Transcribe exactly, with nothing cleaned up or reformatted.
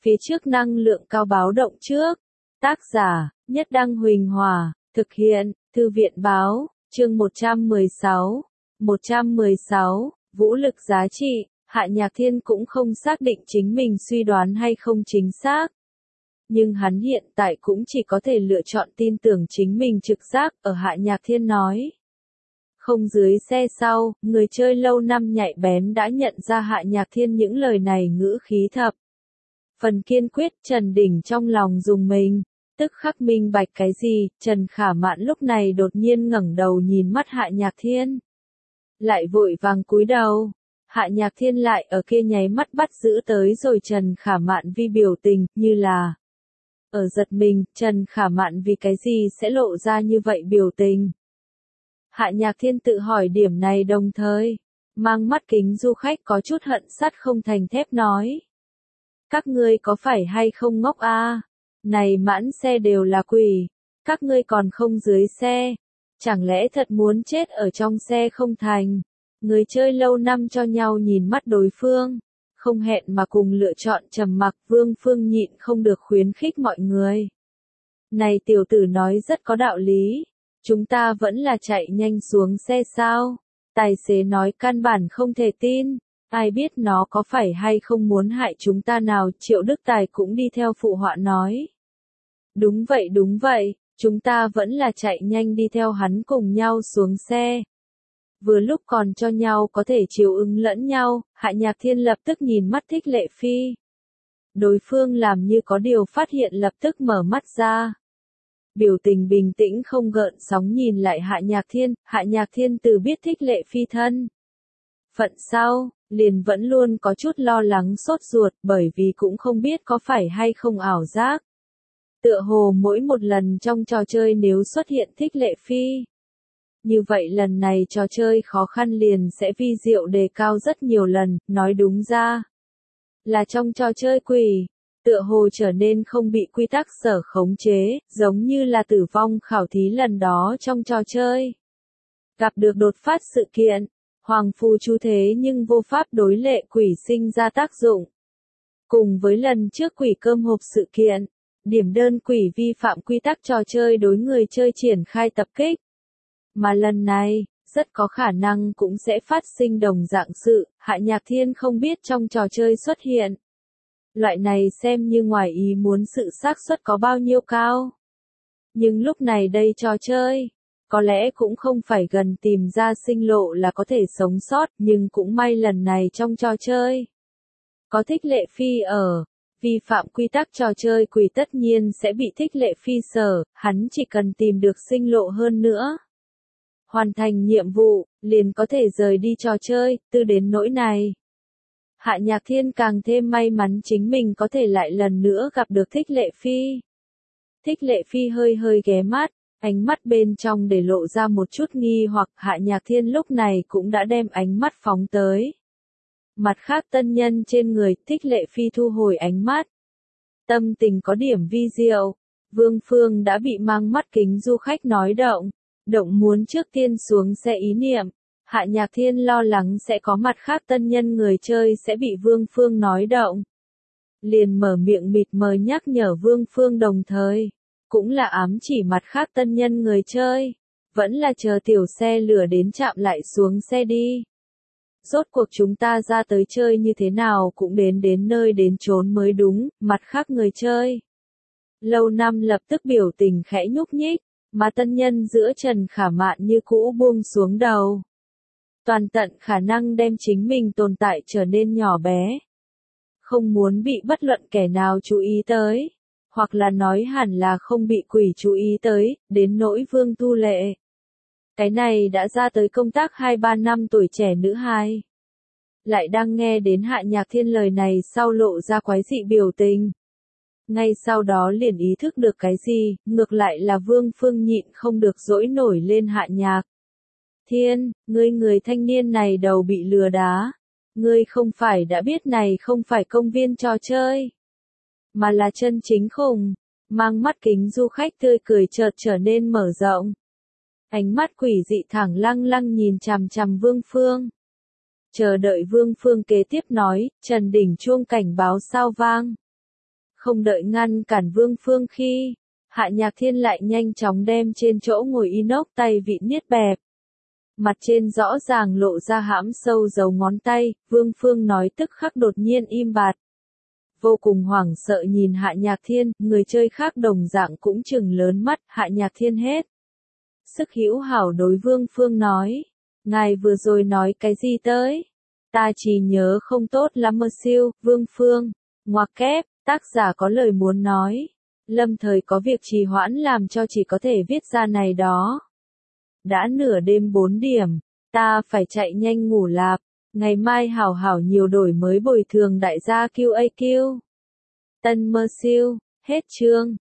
Phía trước năng lượng cao báo động trước. Tác giả, Nhất Đăng Huỳnh Hòa, thực hiện, Thư viện Báo, chương một trăm mười sáu. một trăm mười sáu, vũ lực giá trị, Hạ Nhạc Thiên cũng không xác định chính mình suy đoán hay không chính xác. Nhưng hắn hiện tại cũng chỉ có thể lựa chọn tin tưởng chính mình trực giác, ở Hạ Nhạc Thiên nói. Không dưới xe sau, người chơi lâu năm nhạy bén đã nhận ra Hạ Nhạc Thiên những lời này ngữ khí thập. Phần kiên quyết, Trần Đình trong lòng dùng mình, tức khắc minh bạch cái gì. Trần Khả Mạn lúc này đột nhiên ngẩng đầu nhìn mắt Hạ Nhạc Thiên. Lại vội vàng cúi đầu. Hạ Nhạc Thiên lại ở kia nháy mắt bắt giữ tới rồi Trần Khả Mạn vi biểu tình, như là ở giật mình. Trần Khả Mạn vì cái gì sẽ lộ ra như vậy biểu tình? Hạ Nhạc Thiên tự hỏi điểm này đồng thời, mang mắt kính du khách có chút hận sắt không thành thép nói. Các ngươi có phải hay không ngốc a? À? Này mãn xe đều là quỷ, các ngươi còn không dưới xe, chẳng lẽ thật muốn chết ở trong xe không thành? Người chơi lâu năm cho nhau nhìn mắt đối phương, không hẹn mà cùng lựa chọn trầm mặc. Vương Phương nhịn không được khuyến khích mọi người. Này tiểu tử nói rất có đạo lý, chúng ta vẫn là chạy nhanh xuống xe sao? Tài xế nói căn bản không thể tin. Ai biết nó có phải hay không muốn hại chúng ta nào? Triệu Đức Tài cũng đi theo phụ họa nói. Đúng vậy đúng vậy, chúng ta vẫn là chạy nhanh đi theo hắn cùng nhau xuống xe. Vừa lúc còn cho nhau có thể chiều ứng lẫn nhau, Hạ Nhạc Thiên lập tức nhìn mắt Thích Lệ Phi. Đối phương làm như có điều phát hiện lập tức mở mắt ra. Biểu tình bình tĩnh không gợn sóng nhìn lại Hạ Nhạc Thiên. Hạ Nhạc Thiên từ biết Thích Lệ Phi thân phận sau, liền vẫn luôn có chút lo lắng sốt ruột, bởi vì cũng không biết có phải hay không ảo giác. Tựa hồ mỗi một lần trong trò chơi nếu xuất hiện Thích Lệ Phi, như vậy lần này trò chơi khó khăn liền sẽ vi diệu đề cao rất nhiều lần. Nói đúng ra là trong trò chơi quỷ, tựa hồ trở nên không bị quy tắc sở khống chế, giống như là tử vong khảo thí lần đó trong trò chơi. Gặp được đột phát sự kiện, Hoàng phù chú thế nhưng vô pháp đối lệ quỷ sinh ra tác dụng. Cùng với lần trước quỷ cơm hộp sự kiện, điểm đơn quỷ vi phạm quy tắc trò chơi đối người chơi triển khai tập kích. Mà lần này, rất có khả năng cũng sẽ phát sinh đồng dạng sự. Hạ Nhạc Thiên không biết trong trò chơi xuất hiện. Loại này xem như ngoài ý muốn sự xác suất có bao nhiêu cao. Nhưng lúc này đây trò chơi, có lẽ cũng không phải gần tìm ra sinh lộ là có thể sống sót, nhưng cũng may lần này trong trò chơi có Thích Lệ Phi ở, vi phạm quy tắc trò chơi quỷ tất nhiên sẽ bị Thích Lệ Phi sở, hắn chỉ cần tìm được sinh lộ hơn nữa. Hoàn thành nhiệm vụ, liền có thể rời đi trò chơi. Từ đến nỗi này, Hạ Nhạc Thiên càng thêm may mắn chính mình có thể lại lần nữa gặp được Thích Lệ Phi. Thích Lệ Phi hơi hơi ghé mắt, ánh mắt bên trong để lộ ra một chút nghi hoặc. Hạ Nhạc Thiên lúc này cũng đã đem ánh mắt phóng tới mặt khác tân nhân trên người. Thích Lệ Phi thu hồi ánh mắt, tâm tình có điểm vi diệu. Vương Phương đã bị mang mắt kính du khách nói động, động muốn trước tiên xuống xe ý niệm. Hạ Nhạc Thiên lo lắng sẽ có mặt khác tân nhân người chơi sẽ bị Vương Phương nói động, liền mở miệng mịt mờ nhắc nhở Vương Phương, đồng thời cũng là ám chỉ mặt khác tân nhân người chơi, vẫn là chờ tiểu xe lửa đến trạm lại xuống xe đi. Rốt cuộc chúng ta ra tới chơi như thế nào cũng đến đến nơi đến chốn mới đúng. Mặt khác người chơi lâu năm lập tức biểu tình khẽ nhúc nhích, mà tân nhân giữa Trần Khả Mạn như cũ buông xuống đầu. Toàn tận khả năng đem chính mình tồn tại trở nên nhỏ bé, không muốn bị bất luận kẻ nào chú ý tới, hoặc là nói hẳn là không bị quỷ chú ý tới. Đến nỗi Vương Tu Lệ, cái này đã ra tới công tác hai ba năm tuổi trẻ nữ hài, lại đang nghe đến Hạ Nhạc Thiên lời này sau lộ ra quái dị biểu tình. Ngay sau đó liền ý thức được cái gì, ngược lại là Vương Phương nhịn không được dỗi nổi lên Hạ Nhạc Thiên, ngươi người thanh niên này đầu bị lừa đá. Ngươi không phải đã biết này không phải công viên trò chơi, mà là chân chính khủng. Mang mắt kính du khách tươi cười chợt trở nên mở rộng. Ánh mắt quỷ dị thẳng lăng lăng nhìn chằm chằm Vương Phương. Chờ đợi Vương Phương kế tiếp nói, Trần Đình chuông cảnh báo sao vang. không đợi ngăn cản Vương Phương khi, Hạ Nhạc Thiên lại nhanh chóng đem trên chỗ ngồi inox tay vịn niết bẹp. Mặt trên rõ ràng lộ ra hãm sâu dấu ngón tay, Vương Phương nói tức khắc đột nhiên im bặt. Vô cùng hoảng sợ nhìn Hạ Nhạc Thiên, người chơi khác đồng dạng cũng trừng lớn mắt, Hạ Nhạc Thiên hết. Sức hữu hảo đối Vương Phương nói, ngài vừa rồi nói cái gì tới? Ta chỉ nhớ không tốt lắm mơ siêu, Vương Phương, ngoặc kép, tác giả có lời muốn nói. Lâm thời có việc trì hoãn làm cho chỉ có thể viết ra này đó. Đã nửa đêm bốn điểm, ta phải chạy nhanh ngủ lạp, ngày mai hảo hảo nhiều đổi mới bồi thường đại gia quy a quy. Tân mơ siêu, hết chương.